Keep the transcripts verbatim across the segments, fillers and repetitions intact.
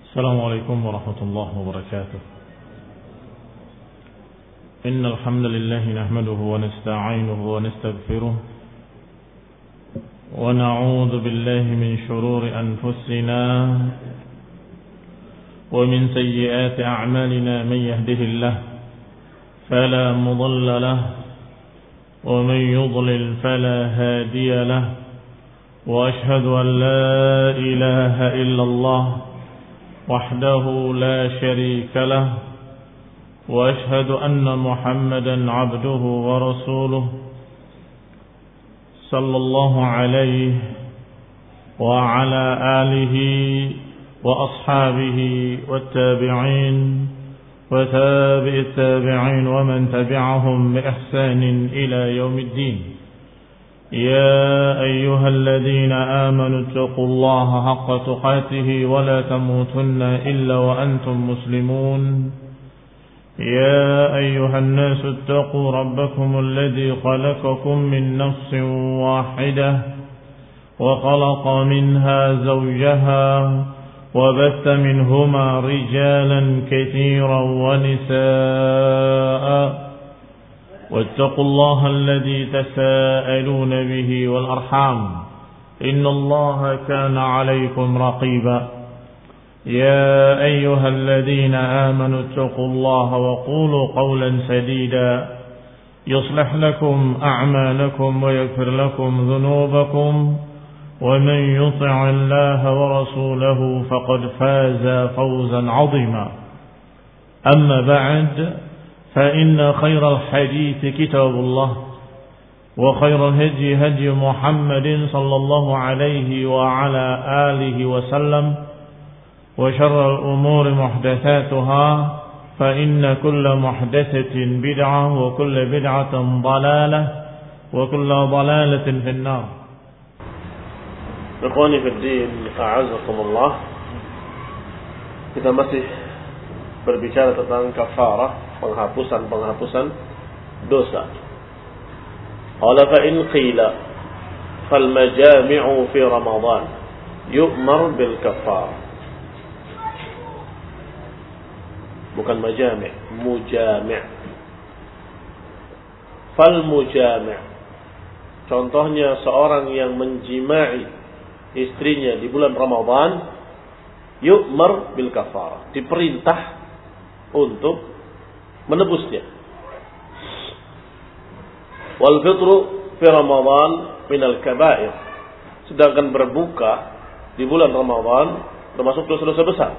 السلام عليكم ورحمة الله وبركاته. إن الحمد لله نحمده ونستعينه ونستغفره ونعوذ بالله من شرور أنفسنا ومن سيئات أعمالنا. من يهده الله فلا مضل له ومن يضلل فلا هادي له وأشهد أن لا إله إلا الله وحده لا شريك له وأشهد أن محمدا عبده ورسوله صلى الله عليه وعلى آله وأصحابه والتابعين وتابع التابعين ومن تبعهم بإحسان إلى يوم الدين. يا أيها الذين آمنوا اتقوا الله حق تقاته ولا تموتن إلا وأنتم مسلمون. يا أيها الناس اتقوا ربكم الذي خلقكم من نفس واحدة وخلق منها زوجها وبث منهما رجالا كثيرا ونساء واتقوا الله الذي تساءلون به والأرحام إن الله كان عليكم رقيبا. يا أيها الذين آمنوا اتقوا الله وقولوا قولا سديدا يصلح لكم أعمالكم ويغفر لكم ذنوبكم ومن يطع الله ورسوله فقد فاز فوزا عظيما. أما بعد فإن خير الحديث كتاب الله وخير الهدي هدي محمد صلى الله عليه وعلى آله وسلم وشر الأمور محدثاتها فإن كل محدثة بدعة وكل بدعة ضلالة وكل ضلالة في النار. Ikhwani fi din, a'azzakumullah. Kita masih berbicara tentang kafarah, penghapusan-penghapusan dosa. Qala fa in qila fal majami'u fi Ramadan yu'mar bil kafarah. Bukan majami', mujami'. Fal mujami'. Contohnya seorang yang menjimai istrinya di bulan Ramadan, yu'mar bil kafarah, diperintah untuk menebusnya. Wal fitru fi Ramadan min al kaba'ir. Sedangkan berbuka di bulan Ramadan termasuk dosa-dosa besar.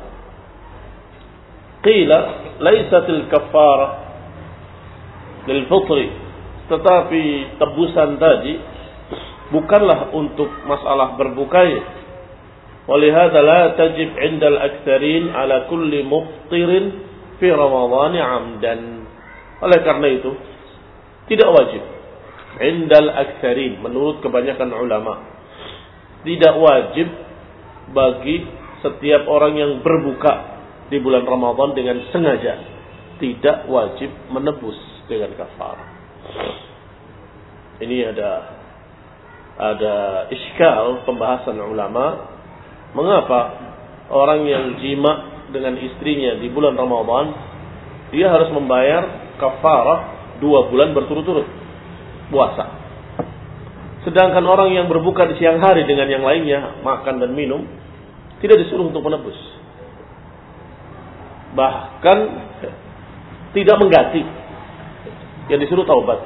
Qila laisatil kafarah lil fitri, tetapi tebusan tadi bukanlah untuk masalah berbukanya. Walihada la tajib 'inda al-aktsarin 'ala kulli muftirin fi Ramadhan 'amdan. Oleh karena itu tidak wajib 'inda al-aktsarin, menurut kebanyakan ulama, tidak wajib bagi setiap orang yang berbuka di bulan Ramadan dengan sengaja, tidak wajib menebus dengan kafarah. Ini ada ada iskal pembahasan ulama, mengapa orang yang jima dengan istrinya di bulan Ramadan dia harus membayar kafarah dua bulan berturut-turut puasa, sedangkan orang yang berbuka di siang hari dengan yang lainnya makan dan minum tidak disuruh untuk menebus, bahkan tidak mengganti, yang disuruh taubat.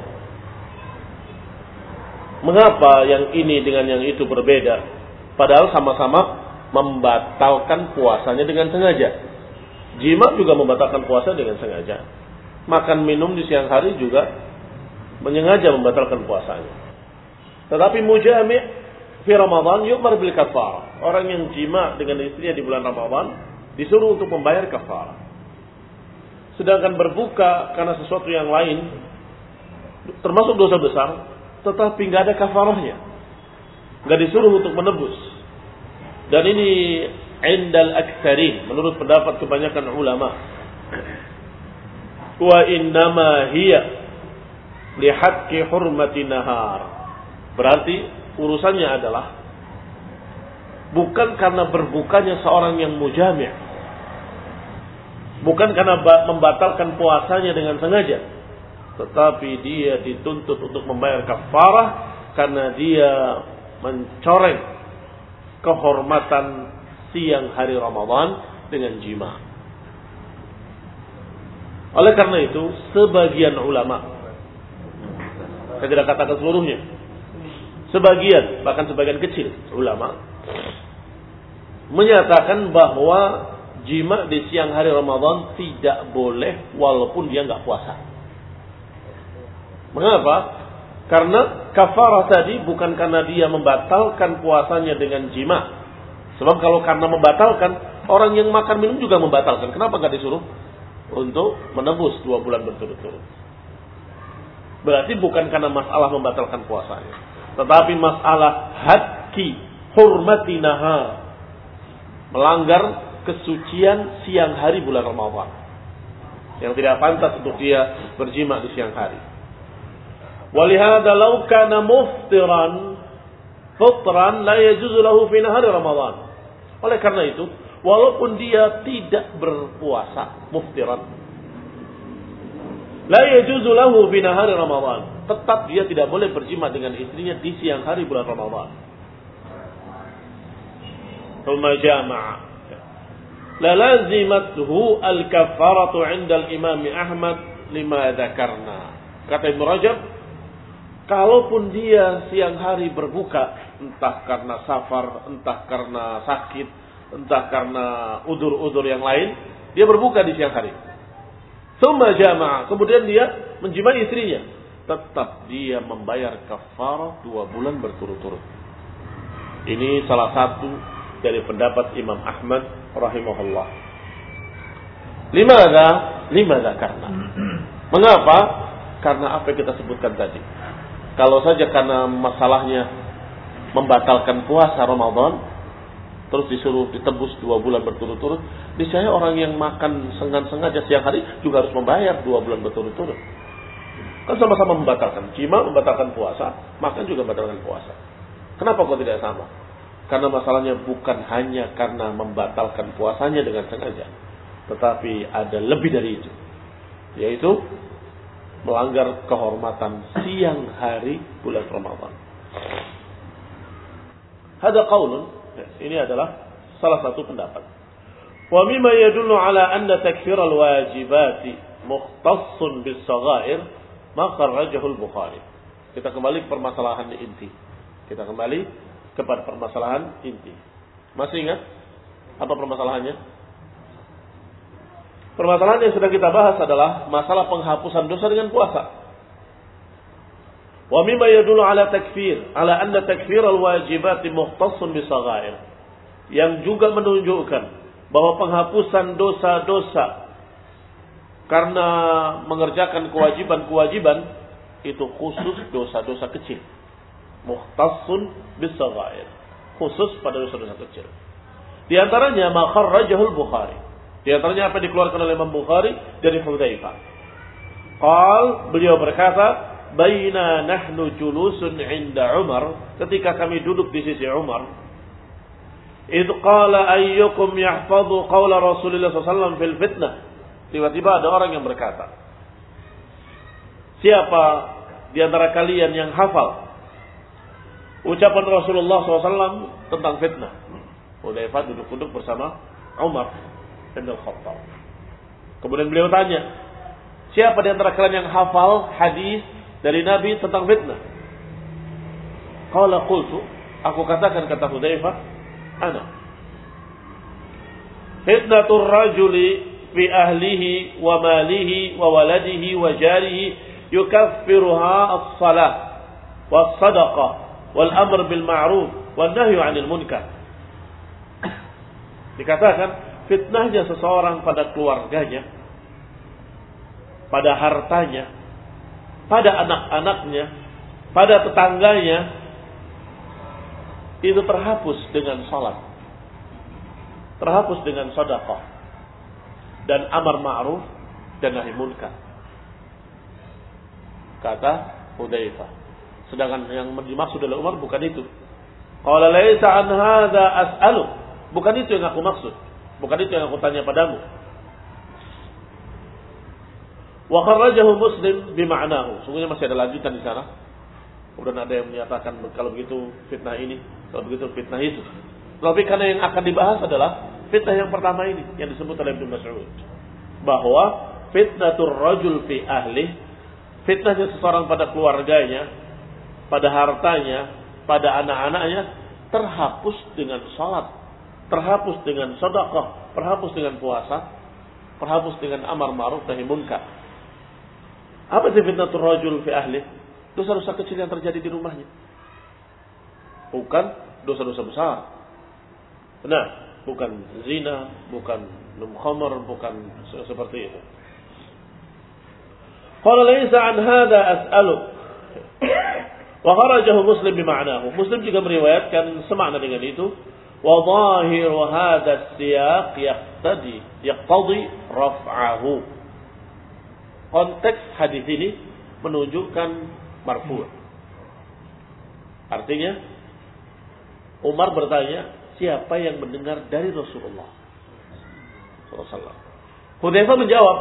Mengapa yang ini dengan yang itu berbeda, padahal sama-sama membatalkan puasanya dengan sengaja? Jima juga membatalkan puasa dengan sengaja, makan minum di siang hari juga menyengaja membatalkan puasanya. Tetapi mujami' fi Ramadan yu'mar bil kafarah, orang yang jima dengan istrinya di bulan Ramadan disuruh untuk membayar kafarah. Sedangkan berbuka karena sesuatu yang lain termasuk dosa besar, tetapi nggak ada kafarahnya, nggak disuruh untuk menebus. Dan ini indal aktsarin, menurut pendapat kebanyakan ulama. Wa innama hiya li haqqi hurmati nahar. Berarti urusannya adalah bukan karena berbukanya seorang yang mujami', Bukan karena membatalkan puasanya dengan sengaja, tetapi dia dituntut untuk membayar kafarah karena dia mencoreng kehormatan siang hari Ramadan dengan jima. Oleh karena itu, sebagian ulama, saya tidak katakan seluruhnya, sebagian, bahkan sebagian kecil ulama menyatakan bahwa jima di siang hari Ramadan tidak boleh walaupun dia nggak puasa. Mengapa? Karena kafarah tadi bukan karena dia membatalkan puasanya dengan jima. Sebab kalau karena membatalkan, orang yang makan minum juga membatalkan. Kenapa nggak disuruh untuk menebus dua bulan berturut-turut? Berarti bukan karena masalah membatalkan puasanya, tetapi masalah hadki hurmati nahar, melanggar kesucian siang hari bulan Ramadan, yang tidak pantas untuk dia berjima di siang hari. Walihada law kana muftiran fitran la yajuzu lahu fi nahari Ramadan. Oleh karena itu, walaupun dia tidak berpuasa, muftiran, la yajuzu lahu fi nahari Ramadan, tetap dia tidak boleh berjima dengan istrinya di siang hari bulan Ramadan. Thumma jama'a la lazimathu al-kaffaratu 'inda al-Imam Ahmad lima dzakarna. Kata Ibnu Rajab, kalaupun dia siang hari berbuka, entah karena safar, entah karena sakit, entah karena udur-udur yang lain, dia berbuka di siang hari. Tsumma jama'a, kemudian dia menjimai istrinya, tetap dia membayar kafarah dua bulan berturut-turut. Ini salah satu dari pendapat Imam Ahmad rahimahullah. Limadza? Limadza karena. Mengapa? Karena apa yang kita sebutkan tadi. Kalau saja karena masalahnya membatalkan puasa Ramadan, terus disuruh ditebus dua bulan berturut-turut, niscaya orang yang makan sengaja siang hari juga harus membayar dua bulan berturut-turut. Kan sama-sama membatalkan. Jima membatalkan puasa, makan juga membatalkan puasa. Kenapa kok tidak sama? Karena masalahnya bukan hanya karena membatalkan puasanya dengan sengaja, tetapi ada lebih dari itu, yaitu melanggar kehormatan siang hari bulan Ramadan. Hada qaulun, ini adalah salah satu pendapat. Wa mimma yadullu ala anna takfir al-wajibati mukhtassun bis-saghair ma kharrajahu al-Bukhari. Kita kembali ke permasalahan inti. Kita kembali kepada permasalahan inti. Masih ingat apa permasalahannya? Permasalahan yang sedang kita bahas adalah masalah penghapusan dosa dengan puasa. Wa mimma yadullu ala takfir, ala anna takfir al-wajibati mukhtassun bis-saghair. Yang juga menunjukkan bahwa penghapusan dosa-dosa karena mengerjakan kewajiban-kewajiban itu khusus dosa-dosa kecil. Mukhtassun bis-saghair, khusus pada dosa-dosa kecil. Di antaranya ma kharrajahul Bukhari. Di antaranya apa yang dikeluarkan oleh Imam Bukhari dari Hudzaifah. Qal, beliau berkata, baina nahnu julusun 'inda Umar, ketika kami duduk di sisi Umar, idh qala ayyukum yahfazu qawla Rasulullah sallallahu alaihi wasallam fil fitnah. Tiba-tiba ada orang yang berkata, siapa di antara kalian yang hafal ucapan Rasulullah shallallahu alaihi wasallam tentang fitnah? Hudzaifah duduk-duduk bersama Umar bin Al-Khattab. Kemudian beliau tanya, siapa di antara kalian yang hafal hadis dari Nabi tentang fitnah? Qala qultu, aku katakan, kata Hudzaifah, ana. Fitnatur rajuli fi ahlihi wa malihi wa waladihi wa jarihi yukaffiruha as-salah was-sadaqah wal amr bil ma'ruf wan nahyu 'anil munkar. Dikatakan fitnahnya seseorang pada keluarganya, pada hartanya, pada anak-anaknya, pada tetangganya, itu terhapus dengan salat, terhapus dengan sedekah dan amar ma'ruf dan nahi munkar, kata Hudzaifah. Sedangkan yang dimaksud oleh Umar bukan itu. Qala laisa an hadza as'alu, bukan itu yang aku maksud, bukan itu yang aku tanya padamu. Wa kharrajahu Muslim bima'nahu. Sungguhnya masih ada lanjutan di sana. Kemudian ada yang menyatakan kalau begitu fitnah ini, kalau begitu fitnah itu. Tapi karena yang akan dibahas adalah fitnah yang pertama ini yang disebut oleh Ibnu Mas'ud, bahwa fitnatur rajul fi ahli, fitnahnya seseorang pada keluarganya, pada hartanya, pada anak-anaknya terhapus dengan salat, terhapus dengan sedekah, terhapus dengan puasa, terhapus dengan amar ma'ruf nahi munkar. Apa sih fitnatur rajul fi ahli? Dosa-dosa kecil yang terjadi di rumahnya. Bukan dosa-dosa besar. Nah, bukan zina, bukan minum khamr, bukan seperti itu. Qala laysa an hadha as'alu. Wa kharajahu Muslim bima'nahu. Muslim juga meriwayatkan semakna dengan itu. Wa dhahiru hadha as-siyaq yaqtadi yaqtadi raf'ahu. Konteks hadis ini menunjukkan marfu'. Artinya Umar bertanya, siapa yang mendengar dari Rasulullah sallallahu alaihi wasallam? Hudzaifah menjawab,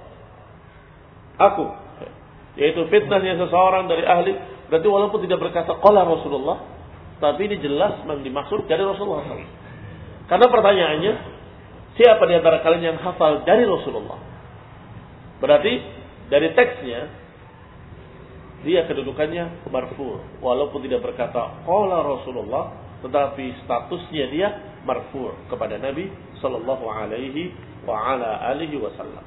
aku. Yaitu fitnahnya seseorang dari ahli. Berarti walaupun tidak berkata qala Rasulullah, tapi ini jelas yang dimaksud dari Rasulullah sallallahu alaihi wasallam. Karena pertanyaannya, siapa di antara kalian yang hafal dari Rasulullah? Berarti dari teksnya dia kedudukannya marfu', walaupun tidak berkata qala Rasulullah, tetapi statusnya dia marfu' kepada Nabi sallallahu alaihi wa ala alihi wasallam.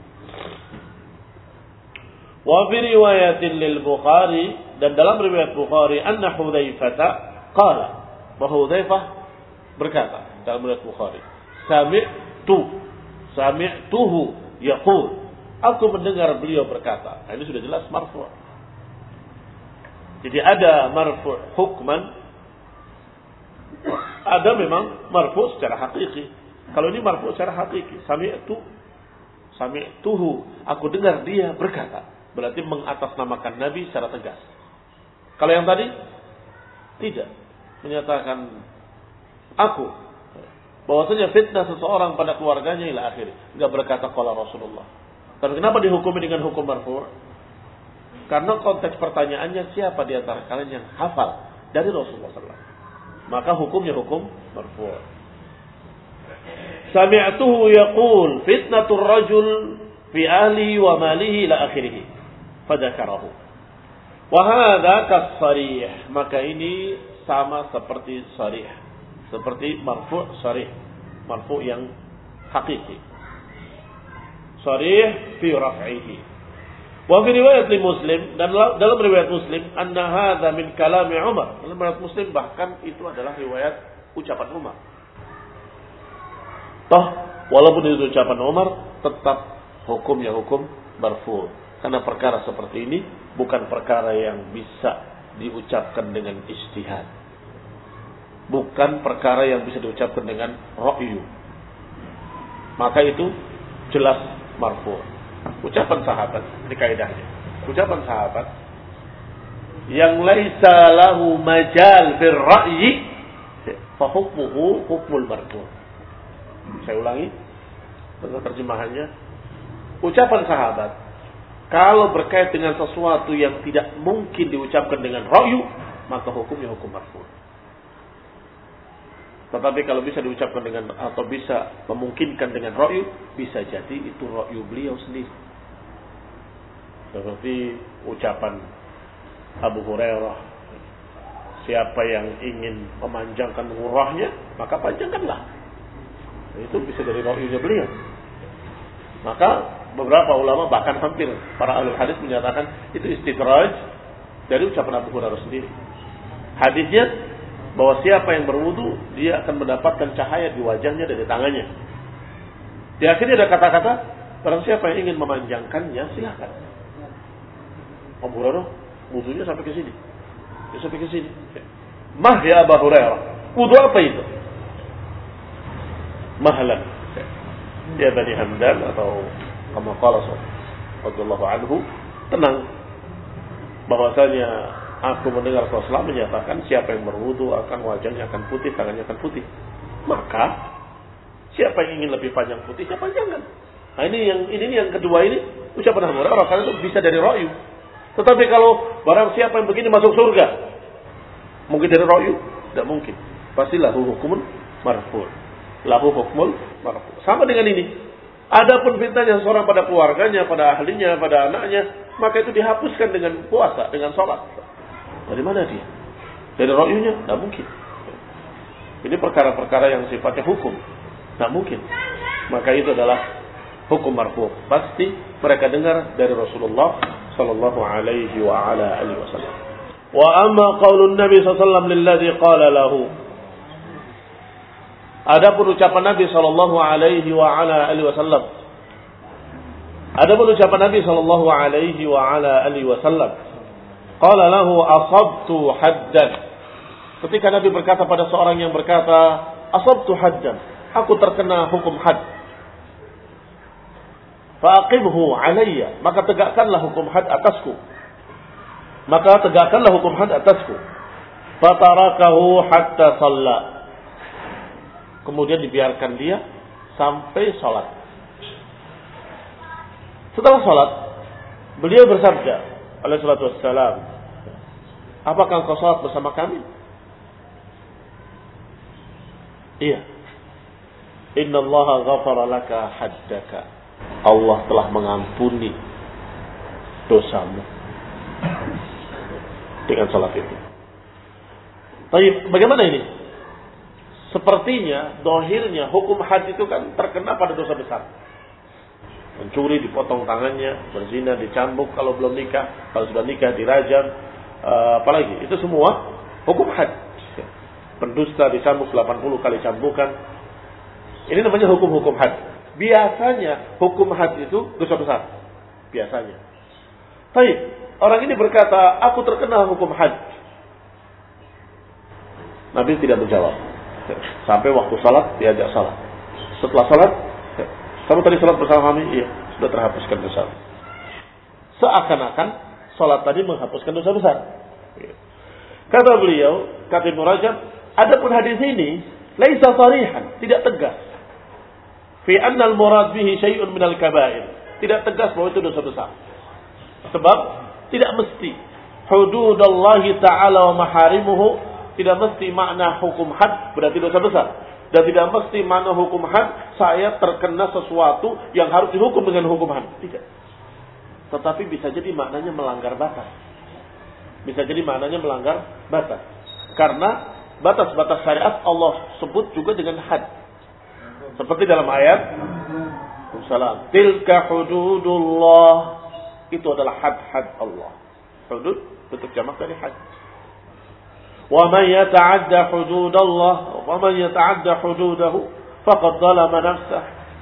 Wa fi riwayatin lil Bukhari, dan dalam riwayat Bukhari, anna Hudzaifah qala, bahwa Hudzaifah berkata dalam riwayat Bukhari, sami'tu sami'tuhu yaqul, aku mendengar beliau berkata. Nah, ini sudah jelas marfu'. Jadi ada marfu' hukman, ada memang marfu' secara hakiki. Kalau ini marfu' secara hakiki, sami'tu sami'tuhu, aku dengar dia berkata, berarti mengatasnamakan Nabi secara tegas. Kalau yang tadi tidak, menyatakan aku, bahwasanya fitnah seseorang pada keluarganya ila akhir, enggak berkata qala Rasulullah. Tapi kenapa dihukumi dengan hukum marfu'? Karena konteks pertanyaannya, siapa di antara kalian yang hafal dari Rasulullah sallallahu alaihi wasallam? Maka hukumnya hukum marfu'. Sami'tuhu yaqul fitnatur rajul fi ahlihi wa malihi ila akhirih. Fadzakarahu. Wa hadza kas-sharih. Maka ini sama seperti sharih. Seperti marfu' sharih. Marfu' yang hakiki. Sharih fi raf'ihi. Wa fi riwayat li Muslim, dan dalam riwayat Muslim, anna hadza min kalami Umar. Dalam riwayat Muslim bahkan itu adalah riwayat ucapan Umar. Toh walaupun itu ucapan Umar, tetap hukumnya hukum marfu'. Karena perkara seperti ini bukan perkara yang bisa diucapkan dengan ijtihad. Bukan perkara yang bisa diucapkan dengan ra'yu. Maka itu jelas marfu'. Ucapan sahabat, ini kaidahnya. Ucapan sahabat yang laisa lahu majal fil ra'yi, fa hukmuhu hukmul marfu'. Saya ulangi tentang terjemahannya. Ucapan sahabat kalau berkait dengan sesuatu yang tidak mungkin diucapkan dengan ra'yu, maka hukumnya hukum marfu'. Tetapi kalau bisa diucapkan dengan atau bisa memungkinkan dengan ra'yu, bisa jadi itu ra'yu beliau sendiri. Seperti ucapan Abu Hurairah, siapa yang ingin memanjangkan umrahnya, maka panjangkanlah. Itu bisa dari ra'yunya beliau. Maka beberapa ulama bahkan hampir para ahli hadis menyatakan itu istidraj dari ucapan Abu Hurairah sendiri. Hadisnya bahwa siapa yang berwudu dia akan mendapatkan cahaya di wajahnya dan di tangannya. Di akhirnya ada kata-kata, barang siapa yang ingin memanjangkannya silakan. Abu Hurairah wudunya sampai ke sini, dia sampai ke sini. Mah ya Abu Hurairah, wudu apa itu? Mahlan ya Bani Hamdan, atau kama qala radhiyallahu anhu, tenang, bahwasanya aku mendengar Rasulullah menyatakan siapa yang berwudu akan wajahnya akan putih, tangannya akan putih. Maka siapa yang ingin lebih panjang putihnya panjangkan. Nah ini yang ini yang kedua ini ucapan Abu Hurairah karena itu bisa dari ra'yu. Tetapi kalau barang siapa yang begini masuk surga, mungkin dari ra'yu? Tidak mungkin. Pasti lahu hukumun marfu'. Lahu hukmul marfu'. Sama dengan ini. Adapun fitnahnya seorang pada keluarganya, pada ahlinya, pada anaknya, maka itu dihapuskan dengan puasa, dengan sholat. Dari mana dia? Dari ra'yunya? Tidak mungkin. Ini perkara-perkara yang sifatnya hukum. Tidak mungkin. Maka itu adalah hukum marfu'. Pasti mereka dengar dari Rasulullah sallallahu alaihi wa ala alihi wasallam. Wa amma qaulun Nabi sallallahu alaihi wasallam lilladzi qala lahu. Adapun ucapan Nabi sallallahu alaihi wa ala alihi wasallam. Adapun ucapan Nabi sallallahu alaihi wa ala alihi wasallam. Qala lahu asabtu haddan. Ketika Nabi berkata pada seorang yang berkata, asabtu haddan, aku terkena hukum had. Faqimhu alayya, maka tegakkanlah hukum had atasku. Maka tegakkanlah hukum had atasku. Fatarakahu hatta shalla. Kemudian dibiarkan dia sampai salat. Setelah salat, beliau bersabda, alaihi salatu wassalam, apakah engkau salat bersama kami? Iya. Inna Allah ghafara laka haddaka. Allah telah mengampuni dosamu dengan salat itu. Tapi bagaimana ini? Sepertinya dohirnya hukum had itu kan terkena pada dosa besar. Mencuri dipotong tangannya, berzina dicambuk kalau belum nikah, kalau sudah nikah dirajam, apalagi itu semua hukum had. Pendusta dicambuk delapan puluh kali cambukan. Ini namanya hukum-hukum had. Biasanya hukum had itu dosa besar. Biasanya. Baik, orang ini berkata, aku terkena hukum had. Nabi tidak menjawab. Sampai waktu salat, diajak salat. Setelah salat, kamu tadi salat bersama kami? Iya, sudah terhapuskan dosa. Seakan-akan salat tadi menghapuskan dosa besar. Kata beliau, kata Ibnu Rajab, adapun hadis ini, laisa sharihan, tidak tegas. Fi anna al-murad bihi syai'un min al-kaba'ir. Tidak tegas bahwa itu dosa besar. Sebab tidak mesti hududallahi ta'ala wa maharimuhu, tidak mesti makna hukum had berarti dosa besar. Dan tidak mesti makna hukum had saya terkena sesuatu yang harus dihukum dengan hukum had. Tidak. Tetapi bisa jadi maknanya melanggar batas. Bisa jadi maknanya melanggar batas. Karena batas-batas syariat Allah sebut juga dengan had. Seperti dalam ayat Salam, tilka hududullah, itu adalah had-had Allah. Hudud bentuk jamak dari had. Wa man yata'adda hududallah, wa man yata'adda hududahu faqad zalama nafsah.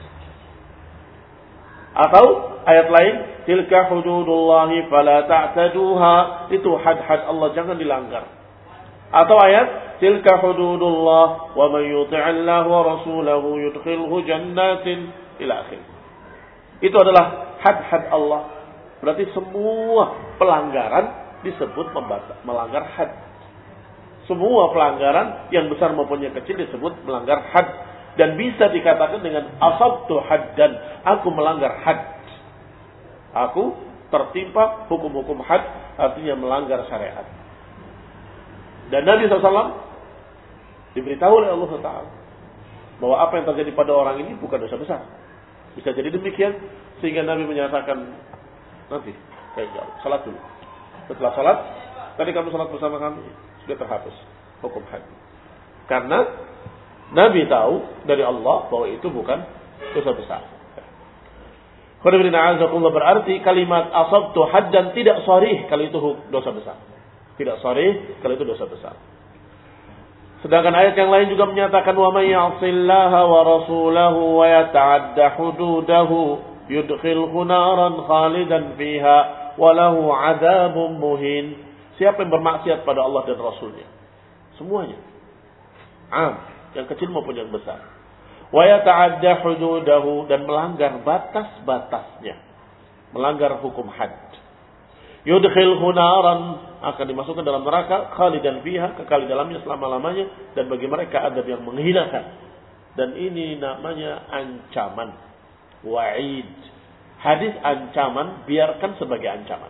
Atau ayat lain, tilka hududullahi fala ta'taduha, itu had-had Allah, jangan dilanggar. Atau ayat tilka hududullah wa man yuti'illahu wa rasulahu yudkhilhu jannatin ila akhir. Itu adalah had-had Allah. Berarti semua pelanggaran disebut melanggar had. Semua pelanggaran yang besar maupun yang kecil disebut melanggar had. Dan bisa dikatakan dengan asabtu haddan, aku melanggar had. Aku tertimpa hukum-hukum had, artinya melanggar syariat. Dan Nabi shallallahu alaihi wasallam diberitahu oleh Allah Taala bahwa apa yang terjadi pada orang ini bukan dosa besar. Bisa jadi demikian sehingga Nabi menyatakan nanti kayak salat dulu. Setelah salat, tadi kamu salat bersama kami, sudah terhapus hukum had. Karena Nabi tahu dari Allah bahwa itu bukan dosa besar. Berarti kalimat asabtu haddan tidak sharih kalau itu dosa besar. Tidak sharih kalau itu dosa besar. Sedangkan ayat yang lain juga menyatakan wa may ya'sillaha wa rasulahu wa yata'adda hududahu yudkhilhu naran khalidan fiha wa lahu 'adzabun muhin. Siapa yang bermaksiat pada Allah dan Rasulnya? Semuanya. Am, yang kecil maupun yang besar. Wa yata'adda hududahu, dan melanggar batas-batasnya. Melanggar hukum had. Yudkhilhu naran, akan dimasukkan dalam neraka, khalidan fiha, kekal di dalamnya selama-lamanya, dan bagi mereka adab yang menghinakan. Dan ini namanya ancaman. wa'id. Hadis ancaman biarkan sebagai ancaman.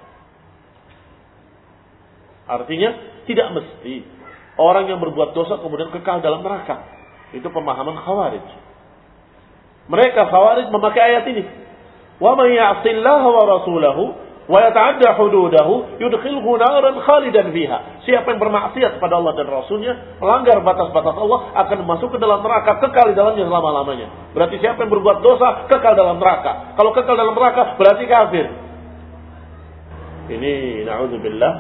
Artinya tidak mesti orang yang berbuat dosa kemudian kekal dalam neraka. Itu pemahaman Khawarij. Mereka Khawarij memakai ayat ini. Wa may ya'sillaha wa rasulahu wa yata'adda hududahu yudkhilhu naran khalidan fiha. Siapa yang bermaksiat pada Allah dan Rasulnya, melanggar batas-batas Allah, akan masuk ke dalam neraka, kekal di dalamnya selama-lamanya. Berarti siapa yang berbuat dosa kekal dalam neraka. Kalau kekal dalam neraka berarti kafir. Ini na'udzubillah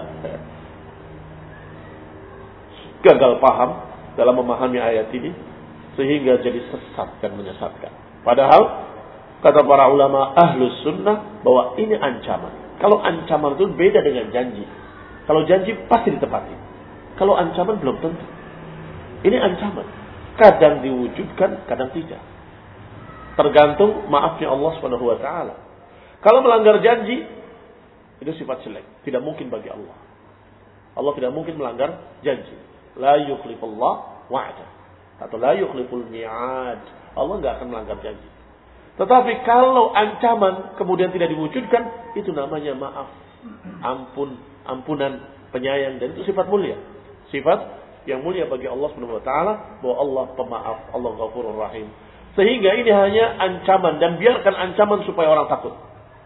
gagal paham dalam memahami ayat ini sehingga jadi sesat dan menyesatkan. Padahal kata para ulama ahlus sunnah bahwa ini ancaman. Kalau ancaman itu beda dengan janji. Kalau janji pasti ditepati. Kalau ancaman belum tentu. Ini ancaman. Kadang diwujudkan, kadang tidak. Tergantung maafnya Allah subhanahu wa taala. Kalau melanggar janji, itu sifat jelek. Tidak mungkin bagi Allah. Allah tidak mungkin melanggar janji. La yukhlifullah wa'dah. Atau la yukhliful mi'ad. Allah enggak akan melanggar janji. Tetapi kalau ancaman kemudian tidak diwujudkan, itu namanya maaf, ampun, ampunan, penyayang, dan itu sifat mulia. Sifat yang mulia bagi Allah subhanahu wa taala, bahwa Allah pemaaf, Allah Ghafurur Rahim. Sehingga ini hanya ancaman, dan biarkan ancaman supaya orang takut.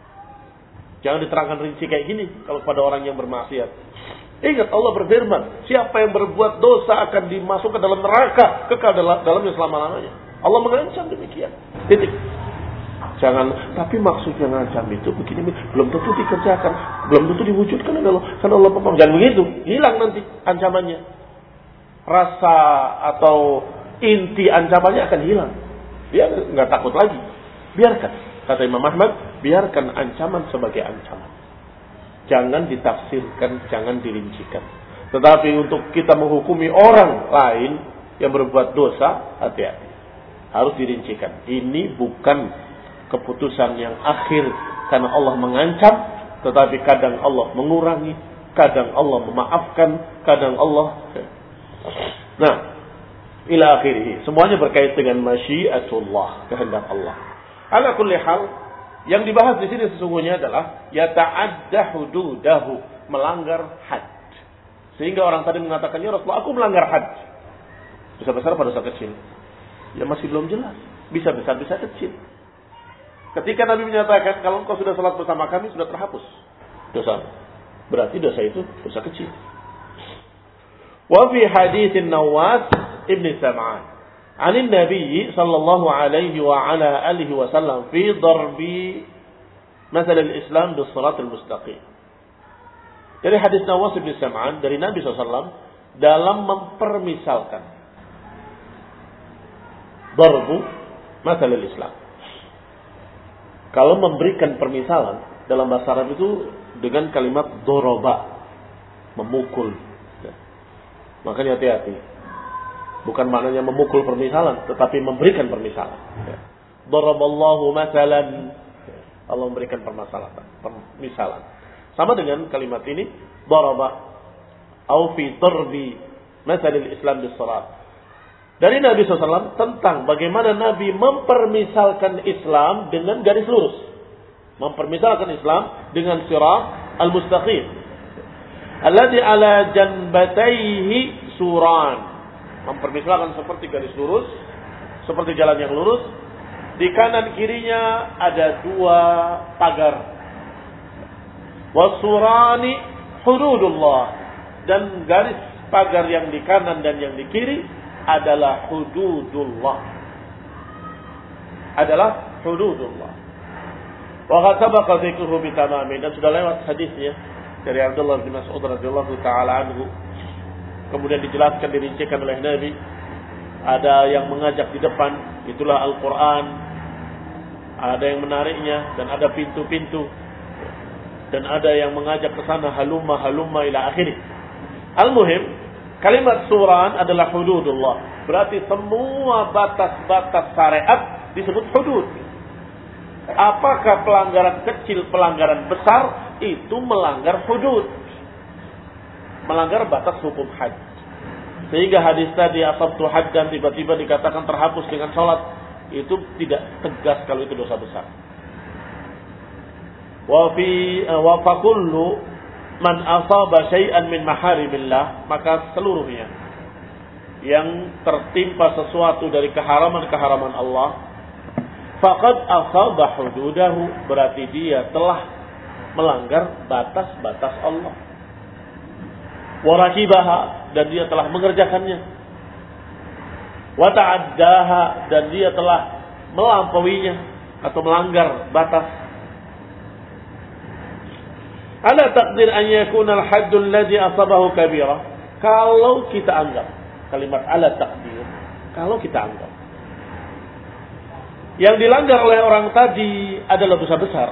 Jangan diterangkan rinci kayak gini kalau pada orang yang bermaksiat. Ingat Allah berfirman, siapa yang berbuat dosa akan dimasukkan dalam neraka, kekal dalam dalamnya selama-lamanya. Allah mengancam demikian. Titik. Jangan, tapi maksudnya ngancam itu begini, belum tentu dikerjakan, belum tentu diwujudkan oleh Allah. Karena Allah pemaaf. Jangan begitu, hilang nanti ancamannya. Rasa atau inti ancamannya akan hilang. Dia nggak takut lagi. Biarkan, kata Imam Ahmad, biarkan ancaman sebagai ancaman. Jangan ditafsirkan, jangan dirincikan. Tetapi untuk kita menghukumi orang lain yang berbuat dosa, hati-hati. Harus dirincikan. Ini bukan keputusan yang akhir karena Allah mengancam, tetapi kadang Allah mengurangi, kadang Allah memaafkan, kadang Allah. Nah, ila akhirih. Semuanya berkait dengan masyiatullah, kehendak Allah. Ala kulli hal, yang dibahas di sini sesungguhnya adalah yata'adda hududahu, melanggar had. Sehingga orang tadi mengatakan, ya Rasulullah, aku melanggar had. Bisa besar pada dosa kecil. Ya masih belum jelas. Bisa besar, bisa kecil. Ketika Nabi menyatakan, kalau engkau sudah salat bersama kami, sudah terhapus dosa. Berarti dosa itu dosa kecil. Wa fi haditsin Nawas ibn Sam'an, anin Nabi sallallahu alaihi wa ala alihi wasallam fi darbi masal al-Islam bis salat al-mustaqim. Dari hadis Nawas ibn Sam'an dari Nabi sallallahu alaihi wasallam dalam mempermisalkan darbu masal al-Islam. Kalau memberikan permisalan dalam bahasa Arab itu dengan kalimat doroba, memukul. Ya. Makanya hati-hati. Bukan maknanya memukul permisalan, tetapi memberikan permisalan. Ya. Doroballahu masalan. Ya. Allah memberikan permasalahan, permisalan. Sama dengan kalimat ini, doroba, au fi darbi masalil Islam bis salat. Dari Nabi shallallahu alaihi wasallam tentang bagaimana Nabi mempermisalkan Islam dengan garis lurus. Mempermisalkan Islam dengan sirat al-mustaqim. Alladhi ala janbatayhi suran. Mempermisalkan seperti garis lurus, seperti jalan yang lurus. Di kanan kirinya ada dua pagar. Wasurani hududullah. Dan garis pagar yang di kanan dan yang di kiri adalah hududullah. Adalah hududullah. Wa qad sabaqa dzikruhu bi tamamin, dan sudah lewat hadisnya dari Abdullah bin Mas'ud radhiyallahu taala anhu. Kemudian dijelaskan, dirincikan oleh Nabi. Ada yang mengajak di depan, itulah Al-Qur'an. Ada yang menariknya dan ada pintu-pintu. Dan ada yang mengajak ke sana halumma halumma ila akhirih. Al-muhim, kalimat suran adalah hududullah. Berarti semua batas-batas syariat disebut hudud. Apakah pelanggaran kecil, pelanggaran besar, itu melanggar hudud. Melanggar batas hukum had. Sehingga hadis tadi, asabtu haddan, tiba-tiba dikatakan terhapus dengan salat. itu tidak tegas kalau itu dosa besar. Wa fi wa fa kullu man asaba syai'an min maharimillah, maka seluruhnya yang tertimpa sesuatu dari keharaman-keharaman Allah, faqad asaba hududahu, berarti dia telah melanggar batas-batas Allah. Wa rakibaha, dan dia telah mengerjakannya. Wa ta'addaha, dan dia telah melampauinya atau melanggar batas. Ala taqdir an yakuna al-haddul ladzi asabahu kabira. Kalau kita anggap kalimat ala taqdir, kalau kita anggap yang dilanggar oleh orang tadi adalah dosa besar,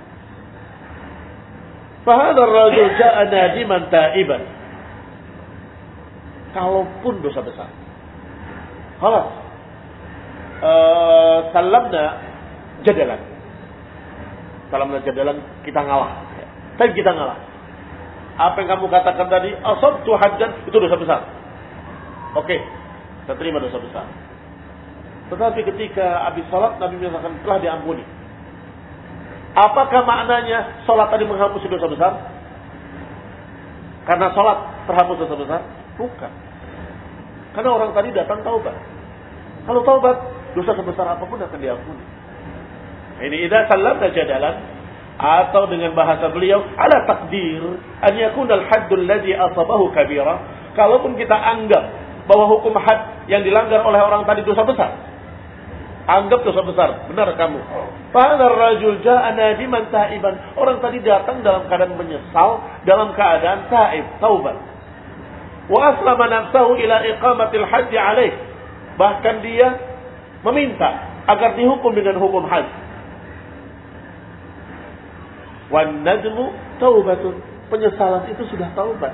fa hadzal rajul ja'a nadiman ta'iban. Kalaupun dosa besar, khalas uh, salamna jadalan, salamna jadalan, kita ngalah. Tapi kita ngalah. Apa yang kamu katakan tadi, asabtu haddan, itu dosa besar. Oke, kita terima dosa besar. Tetapi ketika habis salat, Nabi menyatakan telah diampuni. Apakah maknanya salat tadi menghapus dosa besar? Karena salat terhapus dosa besar? Bukan. Karena orang tadi datang taubat. Kalau taubat, dosa sebesar apapun akan diampuni. Ini idza sallamna jadalan, atau dengan bahasa beliau ala takdir an yakuna al-haddul ladzi asabahu kabira. Kalaupun kita anggap bahwa hukum had yang dilanggar oleh orang tadi dosa besar, anggap dosa besar, benar kamu. Fa hadzal rajul jaa'a nadiman ta'iban, orang tadi datang dalam keadaan menyesal, dalam keadaan taib, taubat. Wa aslama nafsahu ila iqamatil hadd alaih, bahkan dia meminta agar dihukum dengan hukum had. Wan nadmu taubatun, penyesalan itu sudah taubat.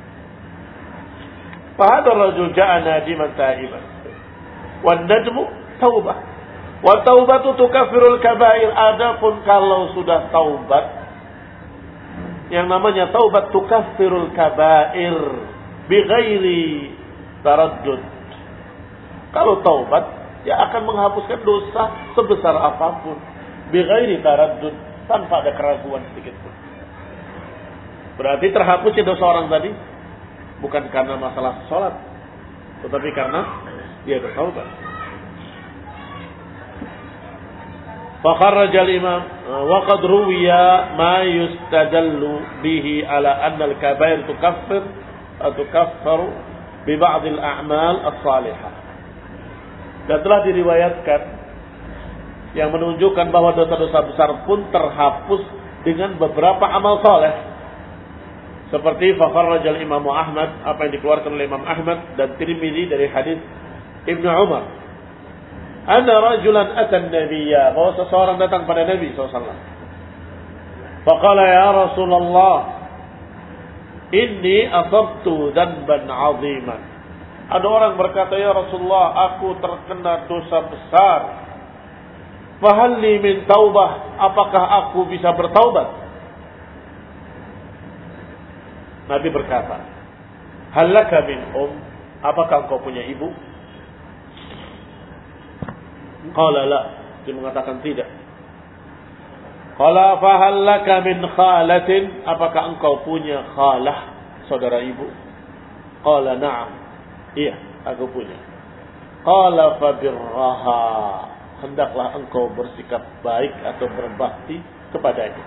Fa hadzal rajul jaa'a nadiman ta'iban. Wan nadmu taubah. Wa taubatu tukaffirul kaba'ir. Adapun kalau sudah taubat, yang namanya taubat tukaffirul kaba'ir bighairi taraddud. Kalau taubat, ya akan menghapuskan dosa sebesar apapun bighairi taraddud, tanpa ada keraguan sedikit pun. Berarti terhapusnya dosa orang tadi bukan karena masalah sholat, tetapi karena dia bertaubat. Fakharraja al-imam wa qad ruwiya ma yustadallu bihi ala anna al-kabair tukaffir atau tukaffaru bi ba'd al-a'mal as-salihah. Dan telah diriwayatkan yang menunjukkan bahwa dosa-dosa besar pun terhapus dengan beberapa amal saleh. Seperti fakharraj al-Imam Ahmad, apa yang dikeluarkan oleh Imam Ahmad dan Tirmidzi dari hadis Ibnu Umar. Anna rajulan atan nabiyya, bahwa seseorang datang pada Nabi sallallahu alaihi wasallam. Faqala ya Rasulullah, inni asabtu dzanban 'aziman. Ada orang berkata, ya Rasulullah, aku terkena dosa besar. Fahalli min taubah, apakah aku bisa bertaubat? Nabi berkata, halaka min um, apakah engkau punya ibu? Qala la, dia mengatakan tidak. Qala fahallaka min khalatin, apakah engkau punya khalah, saudara ibu? Qala na'am, iya, aku punya. Qala fabirraha, hendaklah engkau bersikap baik atau berbakti kepadanya.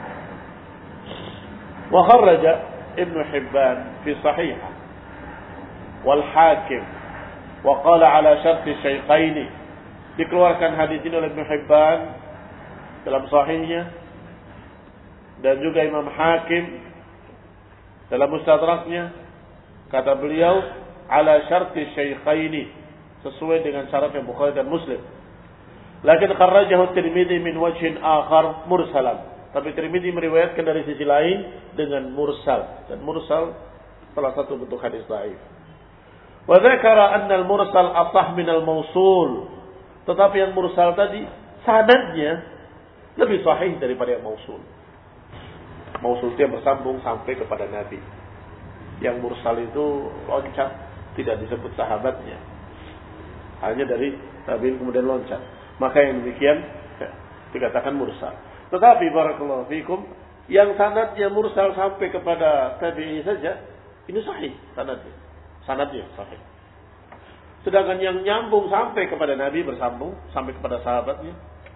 Wa kharraja Ibnu Hibban fi sahih wal Hakim wa qala ala syarti syaikhaini. Dikeluarkan hadis ini oleh Ibnu Hibban dalam sahihnya dan juga Imam Hakim dalam mustadraknya. Kata beliau ala syarti syaikhaini, sesuai dengan syaratnya Bukhari dan Muslim. Lakin kharrajahu Tirmidzi min wajhin akhar mursalan. Tapi Tirmidzi meriwayatkan dari sisi lain dengan mursal, dan mursal salah satu bentuk hadis dhaif. Wa dzakara anna al-mursal asah min al-mausul. Tetapi yang mursal tadi sanadnya lebih sahih daripada yang mausul. Mausul dia bersambung sampai kepada Nabi. Yang mursal itu loncat, tidak disebut sahabatnya. Hanya dari tabi'in kemudian loncat. Maka yang demikian ya, dikatakan mursal. Tetapi barakallahu fikum, yang sanadnya mursal sampai kepada tabi'i saja, ini sahih sanadnya. Sanadnya sahih. Sedangkan yang nyambung sampai kepada Nabi, bersambung sampai kepada sahabatnya,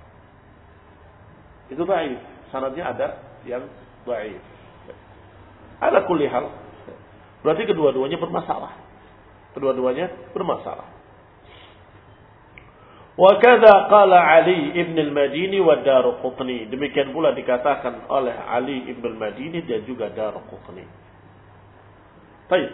itu dhaif. Sanadnya ada yang dhaif. Ala kulli hal, berarti kedua-duanya bermasalah. Kedua-duanya bermasalah. Wa kadza qala Ali ibn al-Madini wa Daruqutni. Demikian pula dikatakan oleh Ali ibn al-Madini dan juga Daruqutni. Baik.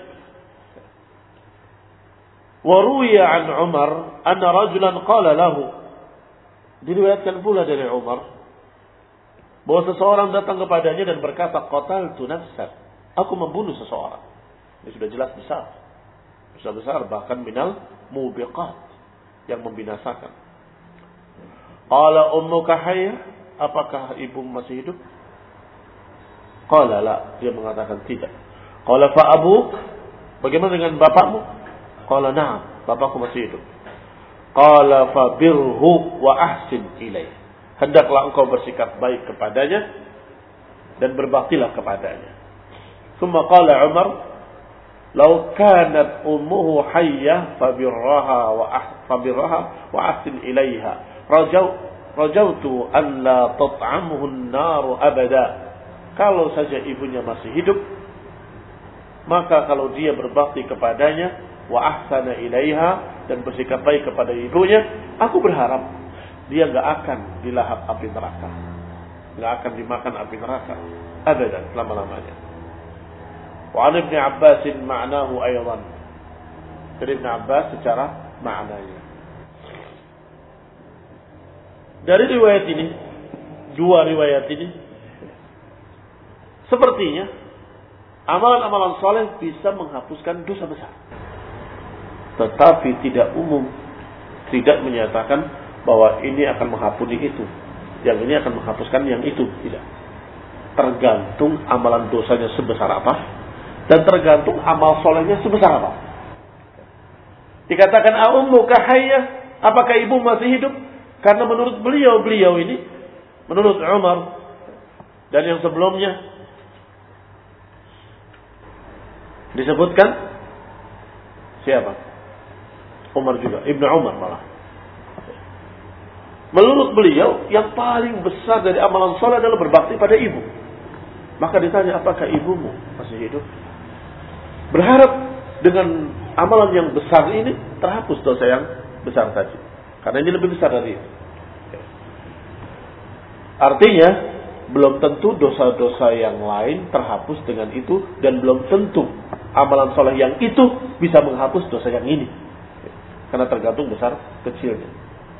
Wa ruwiya an Umar anna rajulan qala lahu. Diriwayatkan pula dari Umar bahwa seseorang datang kepadanya dan berkata, qataltu nafsan. Aku membunuh seseorang. Ini sudah jelas besar. Besar besar bahkan minal mubiqat, yang membinasakan. Qala ummuka hayyah, apakah ibu masih hidup? Qala la, dia mengatakan tidak. Qala fa abuk, bagaimana dengan bapakmu? Qala na'am, bapakku masih hidup. Qala fa birhu wa ahsin ilaih. Hendaklah engkau bersikap baik kepadanya dan berbaktilah kepadanya. Thumma qala Umar, "Lau kanat ummuhu hayyah fabirraha wa ah fabirraha wa ahsin ilaiha. Rajau rajautu an la tat'amhu an-nar abada." Kalau saja ibunya masih hidup, maka kalau dia berbakti kepadanya, wa ahsana ilaiha, dan bersikap baik kepada ibunya, aku berharap dia enggak akan dilahap api neraka. Enggak akan dimakan api neraka abadan, selama-lamanya. Wa an Ibnu Abbas ma'nahu aydan. Dari Ibnu Abbas secara maknanya. Dari riwayat ini, dua riwayat ini, sepertinya amalan-amalan soleh bisa menghapuskan dosa besar. Tetapi tidak umum, tidak menyatakan bahwa ini akan menghapuni itu, yang ini akan menghapuskan yang itu, tidak. Tergantung amalan dosanya sebesar apa, dan tergantung amal solehnya sebesar apa. Dikatakan ummuka hayyah, apakah ibu masih hidup? Karena menurut beliau-beliau ini, menurut Umar dan yang sebelumnya, disebutkan siapa? Umar juga, Ibnu Umar malah. Menurut beliau, yang paling besar dari amalan soleh adalah berbakti pada ibu. Maka ditanya, apakah ibumu masih hidup? Berharap dengan amalan yang besar ini terhapus dosa yang besar tadi. Karena ini lebih besar dari itu. Artinya, belum tentu dosa-dosa yang lain terhapus dengan itu, dan belum tentu amalan soleh yang itu bisa menghapus dosa yang ini. Karena tergantung besar kecilnya.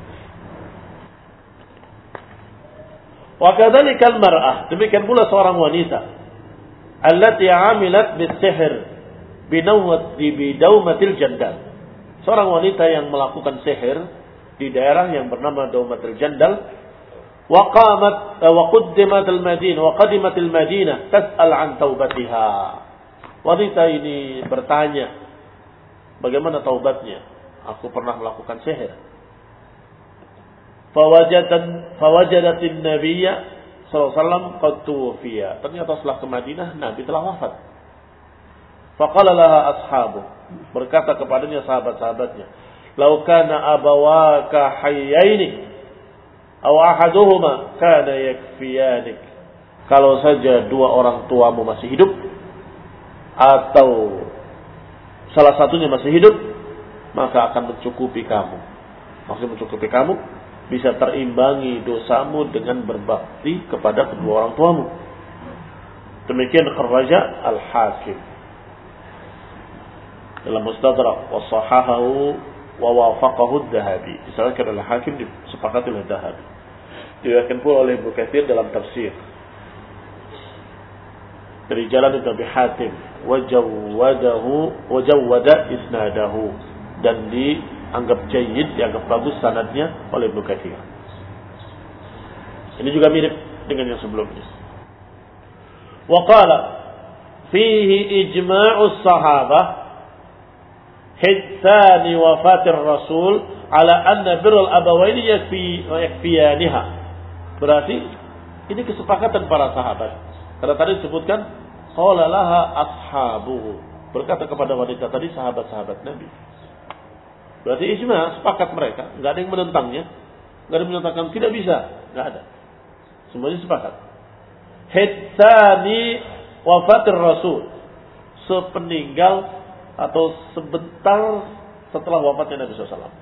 Wa kadzalikal mar'ah, demikian pula seorang wanita allati 'amilat bis-sihr binawat bi daumatil jandal. Seorang wanita yang melakukan sihir di daerah yang bernama Daumatil Jandal, wa qamat wa qaddimat al-Madinah wa qadimat al-Madinah tas'al an taubatiha. Wanita ini bertanya, bagaimana taubatnya? Aku pernah melakukan sihir. Fawajatan fawajadatin nabiyya sallallahu alaihi wasallam qad tuwfiya. Ternyata setelah ke Madinah Nabi telah wafat. Faqala laha ashabu, berkata kepadanya sahabat-sahabatnya, "Lau kana abawaka hayyaini aw ahaduhuma kana yakfiyanik." Kalau saja dua orang tuamu masih hidup atau salah satunya masih hidup, maka akan mencukupi kamu. Maksudnya mencukupi kamu, bisa terimbangi dosamu dengan berbakti kepada kedua orang tuamu. Demikian kharraja Al-Hakim dalam Mustadrak, wa sahahahu wa wafaqahu Adz-Dzahabi. Disebutkan oleh Hakim, disepakati oleh Dzahabi. Diriwayatkan pula oleh Ibnu Katsir dalam tafsir dari jalan Ibnu Hatim, wa jawwadahu wa jawwada isnadahu, dan dianggap jayyid, dianggap bagus sanadnya oleh Ibnu Katsir. Ini juga mirip dengan yang sebelumnya. Wa qala fihi ijma'us sahabah hitsani wafatir rasul ala anna birrul abawaini yakfi wa yakfiyaniha. Berarti ini kesepakatan para sahabat. Karena tadi disebutkan qala laha ashabuhu. Berkata kepada wanita tadi sahabat-sahabat Nabi. Berarti ijma, sepakat mereka, enggak ada yang menentangnya. Enggak ada yang menentangkan tidak bisa, enggak ada. Semuanya sepakat. Hitsani wafatir rasul. Sepeninggal atau sebentar setelah wafatnya Nabi sallallahu alaihi wasallam.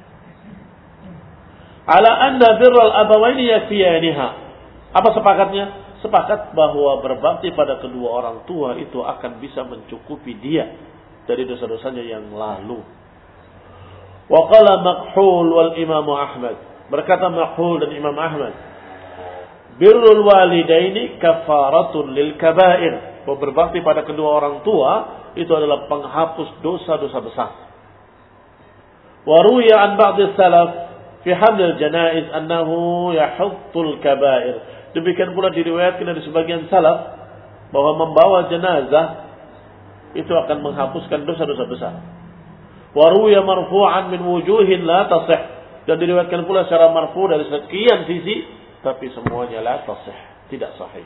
Ala anna birral abawaini yakfiyaniha. Apa sepakatnya? Sepakat bahwa berbakti pada kedua orang tua itu akan bisa mencukupi dia dari dosa-dosanya yang lalu. Wa qala Makhul wal Imam Ahmad. Berkata Makhul dan Imam Ahmad, birrul walidaini kafaratun lil kaba'ir. Bahwa berbakti pada kedua orang tua itu adalah penghapus dosa-dosa besar. Wa ruwiya an ba'd as-salaf fi haml janaiz annahu yahuttul kaba'ir. Demikian pula diriwayatkan dari sebagian salaf bahwa membawa jenazah itu akan menghapuskan dosa-dosa besar. Wa ruwiya marfu'an min wujuhin la tasih. Dan diriwayatkan pula secara marfu dari sekian sisi, tapi semuanya la tasih, tidak sahih.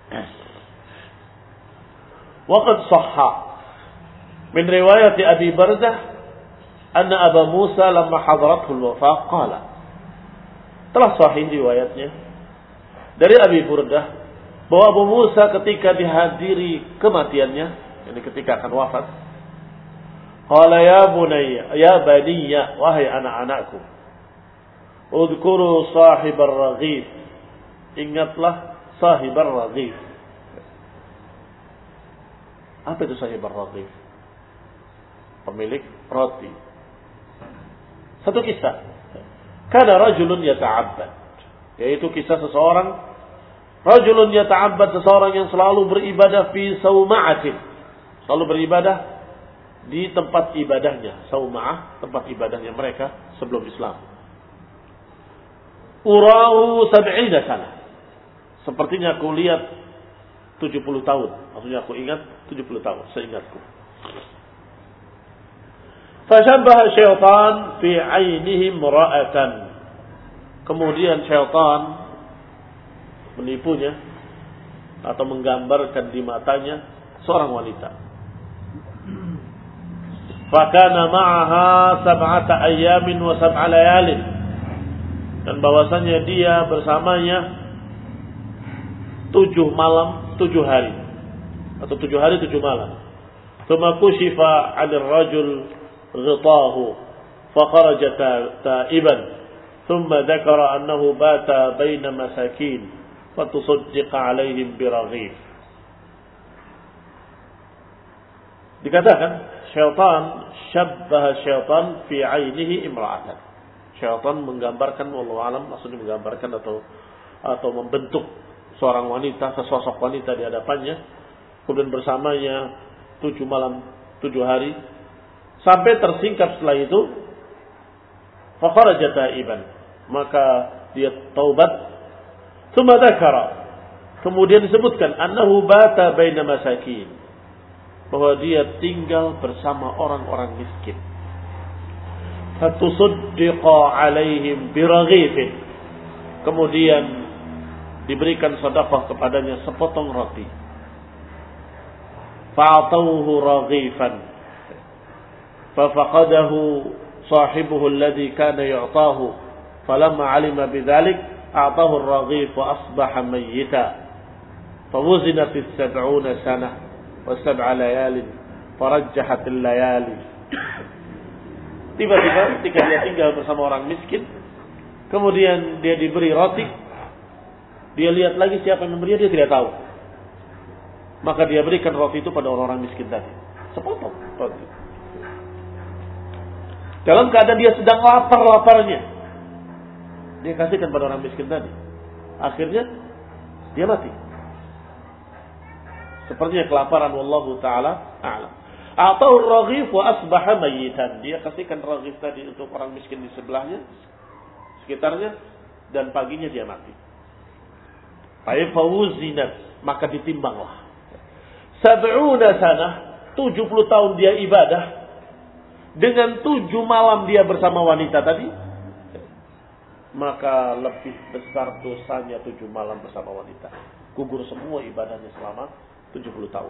Wa qad sahha min riwayat Abi Barzah anna Abu Musa lamma hadarathu al-wafah qala. Telah sahih riwayatnya dari Abi Burdah bahwa Abu Musa ketika dihadiri kematiannya, yani ketika akan wafat, qala ya bunayya ya baniya, wahai anak-anakku, udhkuru sahibar raghif, ingatlah sahibar raghif. Apa itu sahibar raghif? Pemilik roti. Satu kisah. Kana rajulun yata'abbad, yaitu kisah seseorang, rajulun yata'abbad, seseorang yang selalu beribadah fi sauma'atin, selalu beribadah di tempat ibadahnya. Sauma'ah, tempat ibadahnya mereka sebelum Islam. Urahu sab'ina sana, sepertinya aku lihat tujuh puluh tahun, maksudnya aku ingat tujuh puluh tahun, seingatku. Fashabbaha syaitan fi 'ainihi imra'atan. Kemudian syaitan menipunya atau menggambarkan di matanya seorang wanita. Fakana ma'aha sab'ata ayyamin wa sab'a layalin. Dan bahwasanya dia bersamanya tujuh malam, tujuh hari. Atau tujuh hari, tujuh malam. Thumma kushifa 'anil rajul ghitahu fakharaja ta'iban. ثم ذكر أنه بات بين مساكين فتصدق عليهم برغيف. Dikatakan syaitan syabbaha syaitan fi 'ainihi imra'atan. Syaitan menggambarkan, wallahu alam, maksudnya menggambarkan atau atau membentuk seorang wanita, sesosok wanita di hadapannya, kemudian bersamanya tujuh malam, tujuh hari, sampai tersingkap setelah itu, fakharaja ta'iban, maka dia taubat. Tsumma dzakara, kemudian disebutkan annahu bata baina masakin, bahwa dia tinggal bersama orang-orang miskin. Fatusuddiqa alaihim biraghifin, kemudian diberikan sedekah kepadanya sepotong roti. Fa'atauhu raghifan fafaqadahu sahibuhu alladhi kana yu'tahu falamma 'alima bidzalik a'tahu ar-raghif wa asbaha mayyita fawuzinat as-sab'una sanah wa sab'a layalin farajjahat al-layali. Tiba-tiba ketika dia tinggal bersama orang miskin, kemudian dia diberi roti, dia lihat lagi siapa yang memberi, dia tidak tahu. Maka dia berikan roti itu pada orang-orang miskin tadi, sepotong roti. Dalam keadaan dia sedang lapar-laparnya, dia kasihkan pada orang miskin tadi. Akhirnya dia mati. Sepertinya kelaparan, wallahu taala a'lam. Atau raghif wa asbaha mayyitan. Dia kasihkan raghif tadi untuk orang miskin di sebelahnya, sekitarnya, dan paginya dia mati. Fawuzinat, maka ditimbanglah. Sab'una sanah, tujuh puluh tahun dia ibadah. dengan tujuh malam dia bersama wanita tadi, maka lebih besar dosanya tujuh malam bersama wanita. Gugur semua ibadahnya selama tujuh puluh tahun.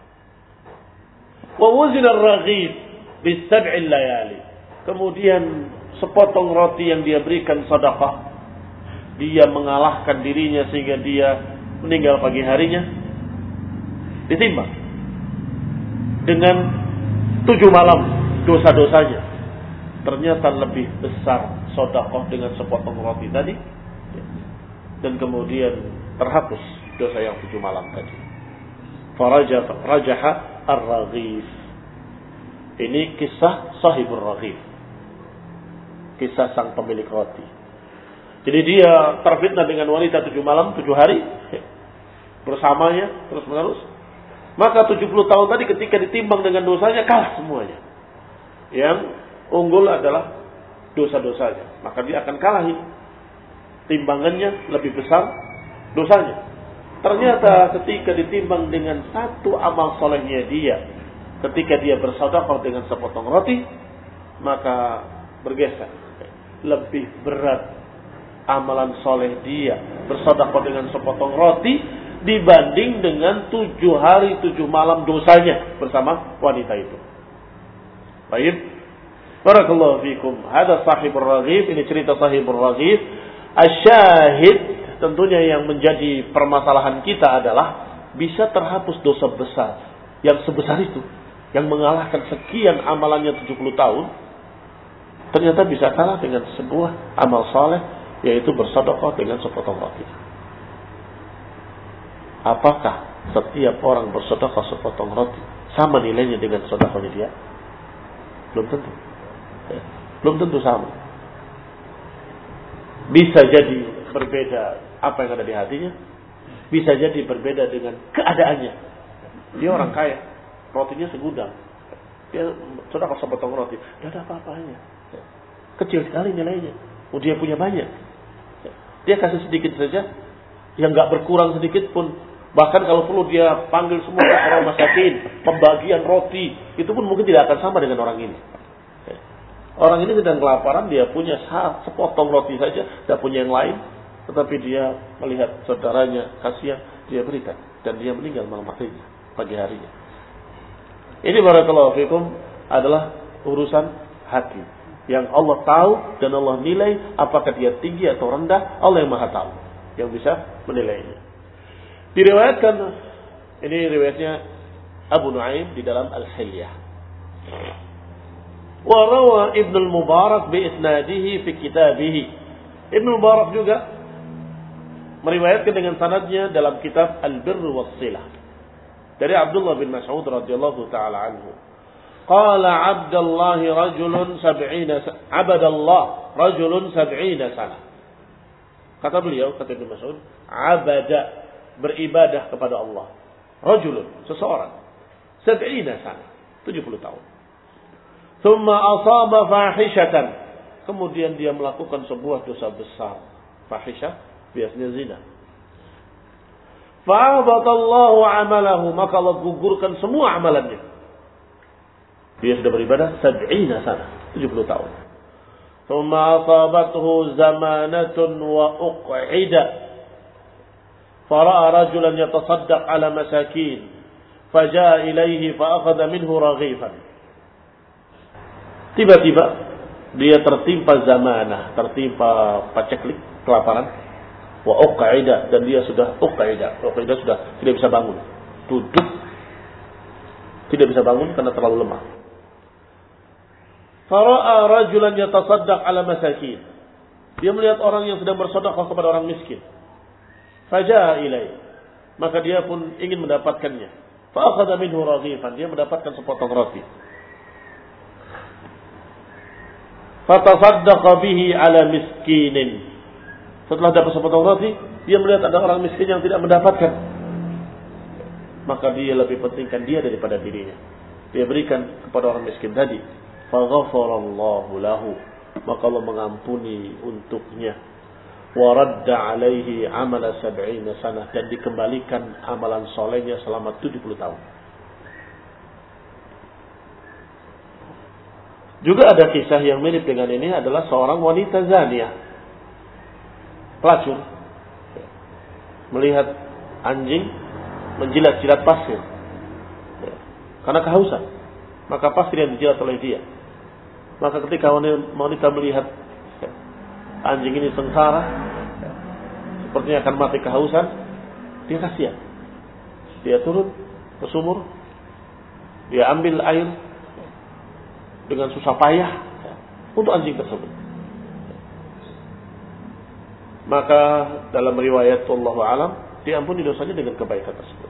Wa wuzina ar-raghib bis sab'il layali. Kemudian sepotong roti yang dia berikan sedekah, dia mengalahkan dirinya sehingga dia meninggal pagi harinya, ditimbang dengan tujuh malam dosa-dosanya. Ternyata lebih besar sedekah dengan sepotong roti tadi, dan kemudian terhapus dosa yang tujuh malam tadi. Farajaha ar-raghib. Ini kisah sahibur raghib, kisah sang pemilik roti. Jadi dia terfitnah dengan wanita tujuh malam, tujuh hari bersamanya terus menerus. Maka tujuh puluh tahun tadi ketika ditimbang dengan dosanya kalah semuanya. Yang unggul adalah dosa-dosanya. Maka dia akan kalahi. Timbangannya lebih besar dosanya. Ternyata ketika ditimbang dengan satu amal solehnya dia, ketika dia bersedekah dengan sepotong roti, maka bergeser. Lebih berat amalan soleh dia bersedekah dengan sepotong roti dibanding dengan tujuh hari tujuh malam dosanya bersama wanita itu. Baik, barakallahu fikum. Hada sahibur raghib. Ini cerita sahibur raghib. Asyahid, tentunya yang menjadi permasalahan kita adalah bisa terhapus dosa besar yang sebesar itu, yang mengalahkan sekian amalannya tujuh puluh tahun, ternyata bisa kalah dengan sebuah amal saleh, yaitu bersedekah dengan sepotong roti. Apakah setiap orang bersedekah sepotong roti sama nilainya dengan sedekahnya dia? Belum tentu. Ya, belum tentu sama. Bisa jadi berbeda apa yang ada di hatinya, bisa jadi berbeda dengan keadaannya. Dia orang kaya, rotinya segudang, dia sedekah sepotong roti, tidak ada apa-apanya, kecil sekali nilainya. Oh, dia punya banyak, dia kasih sedikit saja, yang nggak berkurang sedikit pun. Bahkan kalau perlu dia panggil semua orang masakin, pembagian roti, itu pun mungkin tidak akan sama dengan orang ini. Orang ini sedang kelaparan, dia punya sepotong roti saja, tidak punya yang lain, tetapi dia melihat saudaranya kasihan, dia berikan, dan dia meninggal malam harinya, pagi harinya. Ini barakallahu fikum adalah urusan hati yang Allah tahu dan Allah nilai, apakah dia tinggi atau rendah, Allah yang Maha tahu, yang bisa menilainya. Diriwayatkan, ini riwayatnya Abu Nuaim di dalam Al-Hilyah. Wa rawa Ibn al-Mubarak bi isnadihi fi kitabih. Ibn al-Mubarak juga meriwayatkan dengan sanadnya dalam kitab Al-Birr was Silah dari Abdullah bin Mas'ud radhiyallahu taala anhu. Qala Abdullah rajulun sab'ina abadallah rajulun sab'ina sana. Kata beliau, kata Ibn Mas'ud, abada, beribadah kepada Allah. Rajulun, seseorang, sab'ina sana, tujuh puluh tahun. Thumma asaba fahishatan, kemudian dia melakukan sebuah dosa besar. Fahisyah biasanya zina. Fa'abatallahu amalahu, maka Allah gugurkan semua amalannya. Dia sudah beribadah sab'ina sana, tujuh puluh tahun. Thumma asabathu zamanatun wa uq'ida. Fara'a rajulan yatasaddaq ala masakin. Faja'a ilaihi fa'akhadha minhu raghifan. Tiba-tiba dia tertimpa zamanah, tertimpa paceklik, kelaparan, wa uqaida, dan dia sudah uqaida, uqaida sudah tidak bisa bangun, duduk, tidak bisa bangun karena terlalu lemah. Fara'a rajulan yatasaddaq ala masakin. Dia melihat orang yang sedang bersedekah kepada orang miskin. Faja'a ilai, maka dia pun ingin mendapatkannya. Fa akhadha minhu raghifan, dia mendapatkan sepotong roti. Fatasaddaqa bihi ala miskinin. Setelah dapat sepotong roti, dia melihat ada orang miskin yang tidak mendapatkan. Maka dia lebih pentingkan dia daripada dirinya. Dia berikan kepada orang miskin tadi. Faghafarallahu lahu, maka Allah mengampuni untuknya. Wa radda alaihi amala sab'ina sanah, dan dikembalikan amalan solehnya selama tujuh puluh tahun. Juga ada kisah yang mirip dengan ini adalah seorang wanita zaniyah, pelacur, melihat anjing menjilat-jilat pasir karena kehausan, maka pasir yang dijilat oleh dia. Maka ketika wanita melihat anjing ini sengsara, sepertinya akan mati kehausan, dia kasihan. Dia turun ke sumur, dia ambil air dengan susah payah untuk anjing tersebut. Maka dalam riwayat wallahu alam, diampuni dosanya dengan kebaikan tersebut.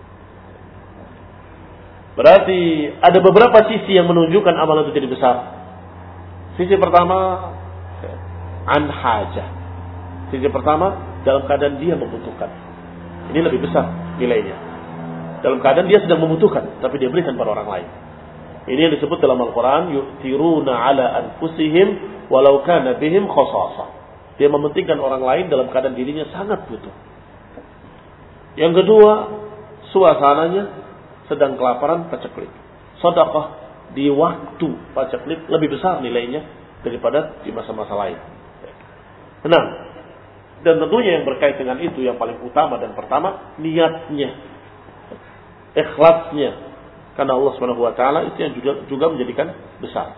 Berarti ada beberapa sisi yang menunjukkan amalan itu jadi besar. Sisi pertama, an hajah. Sisi pertama, dalam keadaan dia membutuhkan. Ini lebih besar nilainya. Dalam keadaan dia sedang membutuhkan, tapi dia berikan pada orang lain. Ini yang disebut dalam Al-Quran, yu'thiruna ala anfusihim walau kana bihim khasasah. Dia mementingkan orang lain dalam keadaan dirinya sangat butuh. Yang kedua, suasananya sedang kelaparan, paceklik. Sedekah di waktu paceklik lebih besar nilainya daripada di masa-masa lain. Nah, dan tentunya yang berkait dengan itu yang paling utama dan pertama, niatnya, ikhlasnya. Karena Allah Subhanahu wa taala itu yang juga juga menjadikan besar.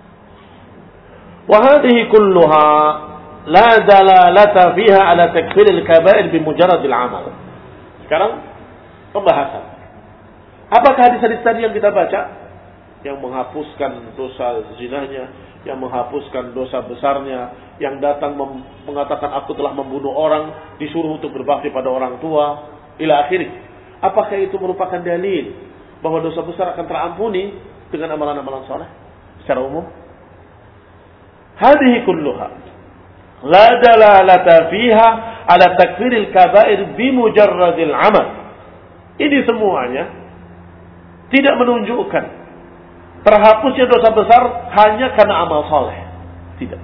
Wa hadhihi kulluha la dalalata fiha ala takfir al-kaba'ir bi mujarrad al-amal. Sekarang pembahasan. Apakah hadis-hadis tadi yang kita baca yang menghapuskan dosa zinanya, yang menghapuskan dosa besarnya, yang datang mengatakan aku telah membunuh orang, disuruh untuk berbakti pada orang tua, ila akhirih. Apakah itu merupakan dalil bahwa dosa besar akan terampuni dengan amalan-amalan saleh secara umum? Hadhihi kulluha la dalalata fiha ala takfiril kaba'ir bi mujarradil amal. Ini semuanya tidak menunjukkan terhapusnya dosa besar hanya karena amal saleh. Tidak.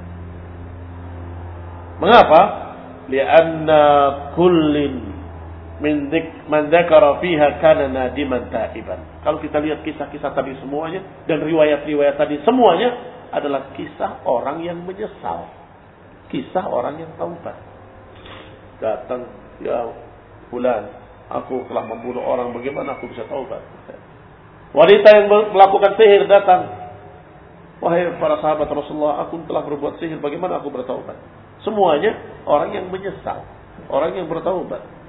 Mengapa? Lianna kullin min dik man dzakara fiha kana nadiman taiban. Kalau kita lihat kisah-kisah tadi semuanya dan riwayat-riwayat tadi semuanya adalah kisah orang yang menyesal. Kisah orang yang taubat. Datang, ya fulan, aku telah membunuh orang, bagaimana aku bisa taubat? Wanita yang melakukan sihir datang, wahai para sahabat Rasulullah, aku telah berbuat sihir, bagaimana aku bertaubat? Semuanya orang yang menyesal, orang yang bertaubat.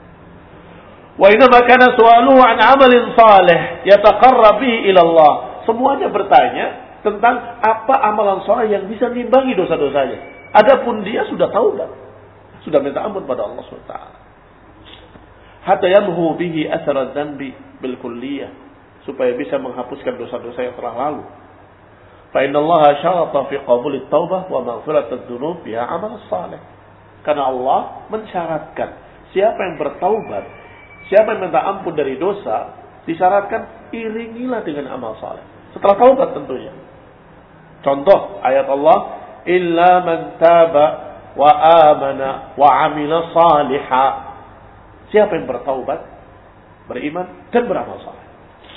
Wa inma kana su'aluhu an 'amalin salih yataqarrab bihi ila Allah. Semuanya bertanya tentang apa amalan saleh yang bisa nimbangi dosa-dosanya. Adapun dia sudah taubat, sudah minta ampun pada Allah subhanahu wa taala. Hatta yamhu bihi athara dzanbi bil kulliyah, supaya bisa menghapuskan dosa-dosa yang telah lalu. Fa inna Allah syarata fi qabul at-taubah wa maghfirat adz-dzunub biha 'amal salih. Karena Allah mensyaratkan siapa yang bertaubat, siapa yang minta ampun dari dosa, disyaratkan iringilah dengan amal saleh. Setelah taubat tentunya. Contoh ayat Allah, illa man taba wa amana wa amila salihah. Siapa yang bertaubat, beriman dan beramal saleh.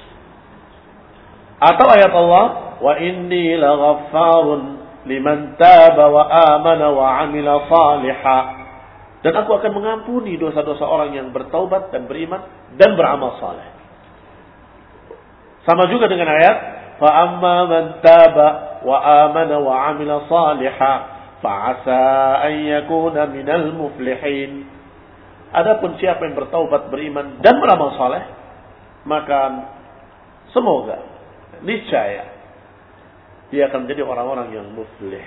Atau ayat Allah, wa inni laghaffarun liman taba wa amana wa amila salihah. Dan aku akan mengampuni dosa-dosa orang yang bertaubat dan beriman dan beramal saleh. Sama juga dengan ayat, fa amma man taba wa amana wa amila salihah fa asa an yakuna minal muflihin. Adapun siapa yang bertaubat, beriman dan beramal saleh, maka semoga niscaya dia akan menjadi orang-orang yang muflih.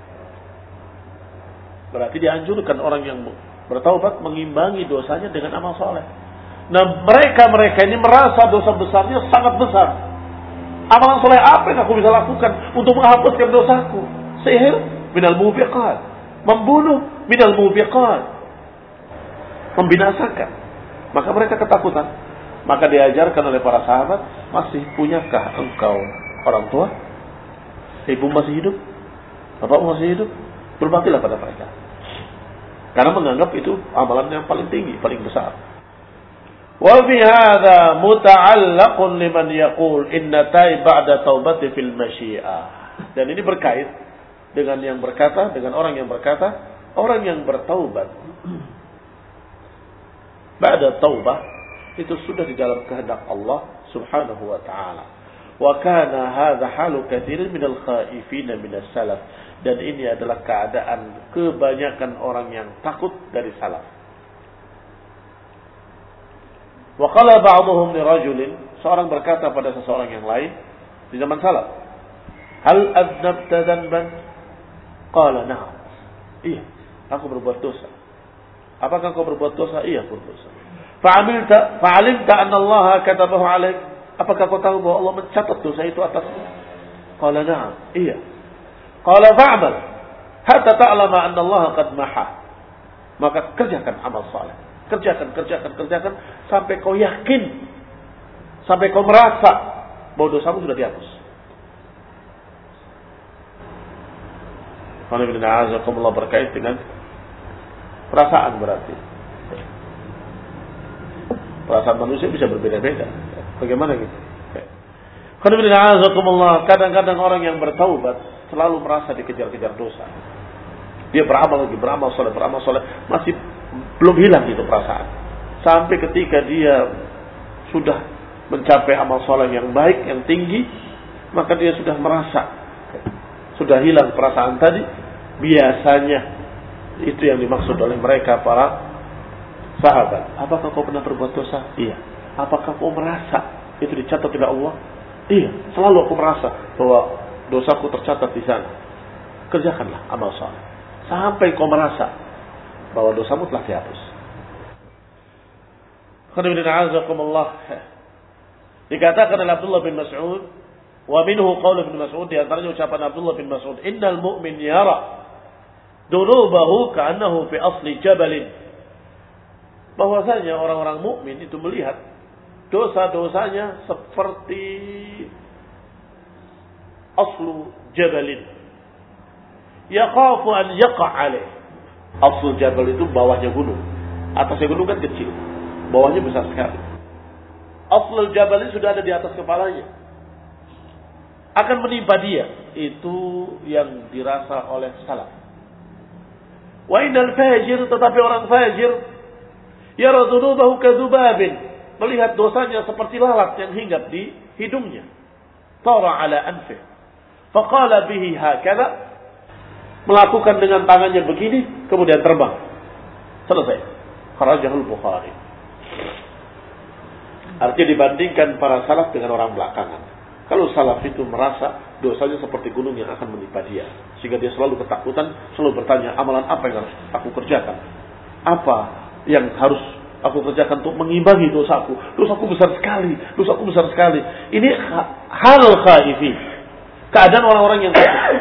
Berarti dianjurkan orang yang bertaubat mengimbangi dosanya dengan amal saleh. Nah, mereka-mereka ini merasa dosa besarnya sangat besar. Amalan saleh apa yang aku bisa lakukan untuk menghapuskan dosaku? Sihir minal mubiqat, membunuh minal mubiqat, membinasakan. Maka mereka ketakutan. Maka diajarkan oleh para sahabat, masih punyakah engkau orang tua? Ibu masih hidup? Bapakmu masih hidup? Berbaktilah pada mereka. Karena menganggap itu amalan yang paling tinggi, paling besar. Wa fi hadza muta'allaqun liman yaqul inna taib ba'da taubati fil masyi'ah. Dan ini berkait dengan yang berkata, dengan orang yang berkata, orang yang bertaubat ba'da taubah itu sudah di dalam kehendak Allah Subhanahu wa taala. Wa kana hadza halu katsirin minal khaifin minas salaf. Dan ini adalah keadaan kebanyakan orang yang takut dari salaf. Wa qala ba'dhum li rajulin, seorang berkata pada seseorang yang lain di zaman salaf, hal adnabta dhanban? Qala na'am. Iya, aku berbuat dosa. Apakah kau berbuat dosa? Iya, aku berbuat dosa. Fa'amilta fa'alimta anna Allah katabahu 'alaik? Apakah kau tahu bahwa Allah mencatat dosa itu atasmu? Qala na'am. Iya. Qala fa'amal hatta ta'lama anna Allah qad maha. Maka kerjakan amal saleh. Kerjakan, kerjakan, kerjakan sampai kau yakin, sampai kau merasa bahwa dosamu sudah dihapus. Alhamdulillah berkait dengan perasaan berarti. Perasaan manusia bisa berbeda-beda. Bagaimana gitu? Alhamdulillah, kadang-kadang orang yang bertaubat selalu merasa dikejar-kejar dosa. Dia beramal lagi, beramal soleh, beramal soleh, masih belum hilang itu perasaan. Sampai ketika dia sudah mencapai amal soleh yang baik, yang tinggi, maka dia sudah merasa sudah hilang perasaan tadi. Biasanya itu yang dimaksud oleh mereka para sahabat. Apakah kau pernah berbuat dosa? Iya. Apakah kau merasa itu dicatat oleh Allah? Iya. Selalu aku merasa bahwa dosaku tercatat di sana. Kerjakanlah amal saleh sampai kau merasa bahwa dosamu telah dihapus. Dikatakan oleh Abdullah bin Mas'ud, wa minhu qaul bin Mas'ud, di antaranya ucapan Abdullah bin Mas'ud, innal mu'min yara dunubahu ka'annahu fi asli jabalin. Bahwasanya orang-orang mukmin itu melihat dosa-dosanya seperti aslu jabalin. Yaqafu an yaqa' alaih. Aslu jabal itu bawahnya gunung. Atasnya gunung kan kecil, bawahnya besar sekali. Aslu jabal itu sudah ada di atas kepalanya, akan menimpa dia. Itu yang dirasa oleh salaf. Wa innal fajir, tetapi orang fajir yara dhunubahu kadhubabin, melihat dosanya seperti lalat yang hinggap di hidungnya. Tara ala anfih faqala bihi hakadha, melakukan dengan tangannya begini kemudian terbang. Selesai. Kharajahul Bukhari. Artinya dibandingkan para salaf dengan orang belakangan. Kalau salaf itu merasa dosanya seperti gunung yang akan menimpa dia, sehingga dia selalu ketakutan, selalu bertanya, amalan apa yang harus aku kerjakan? Apa yang harus aku kerjakan untuk mengimbangi dosaku? Dosaku besar sekali, dosaku besar sekali. Ini hal khaifin, keadaan orang-orang yang takut.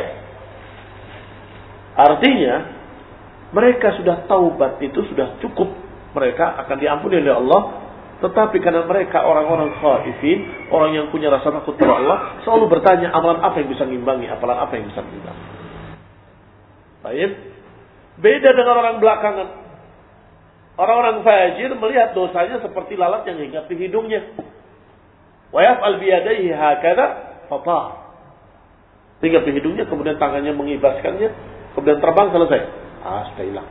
Artinya mereka sudah taubat, itu sudah cukup, mereka akan diampuni oleh Allah. Tetapi karena mereka orang-orang khaifin, orang yang punya rasa takut kepada Allah, selalu bertanya, amalan apa yang bisa mengimbangi, amalan apa yang bisa mengimbangi. Baik. Beda dengan orang belakangan. Orang-orang fajir melihat dosanya seperti lalat yang hinggap di hidungnya. Wa yaf'al bi yadayhi hakadha fata. Hinggap di hidungnya, kemudian tangannya mengibaskannya, kemudian terbang, selesai. Ah, sudah hilang.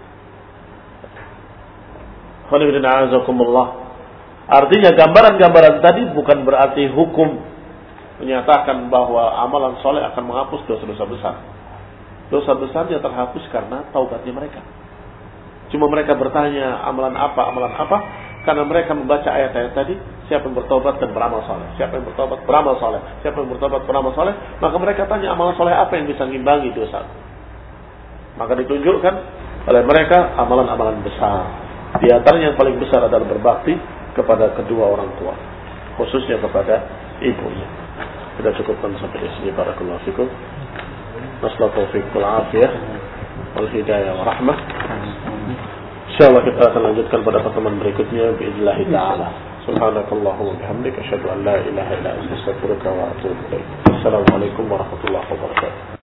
Alhamdulillah, azakumullah. Artinya gambaran-gambaran tadi bukan berarti hukum menyatakan bahwa amalan soleh akan menghapus dosa-dosa besar. Dosa besarnya terhapus karena taubatnya mereka. Cuma mereka bertanya amalan apa, amalan apa, karena mereka membaca ayat-ayat tadi, siapa yang bertobat dan beramal soleh, siapa yang bertobat beramal soleh, siapa yang bertobat beramal soleh, maka mereka tanya amalan soleh apa yang bisa mengimbangi dosa. Maka ditunjukkan oleh mereka amalan-amalan besar. Di antaranya yang paling besar adalah berbakti kepada kedua orang tua, khususnya kepada ibunya. Kita cukupkan sampai di sini. Barakallahu fikum. Nasallahu taufiq wal afiyah wal hidayah wa rahmah. Insyaallah kita akan lanjutkan pada pertemuan berikutnya biidznillah taala. Subhanakallahumma wa bihamdika asyhadu an la ilaha illa anta astaghfiruka wa atubu ilaik. Assalamualaikum warahmatullahi wabarakatuh.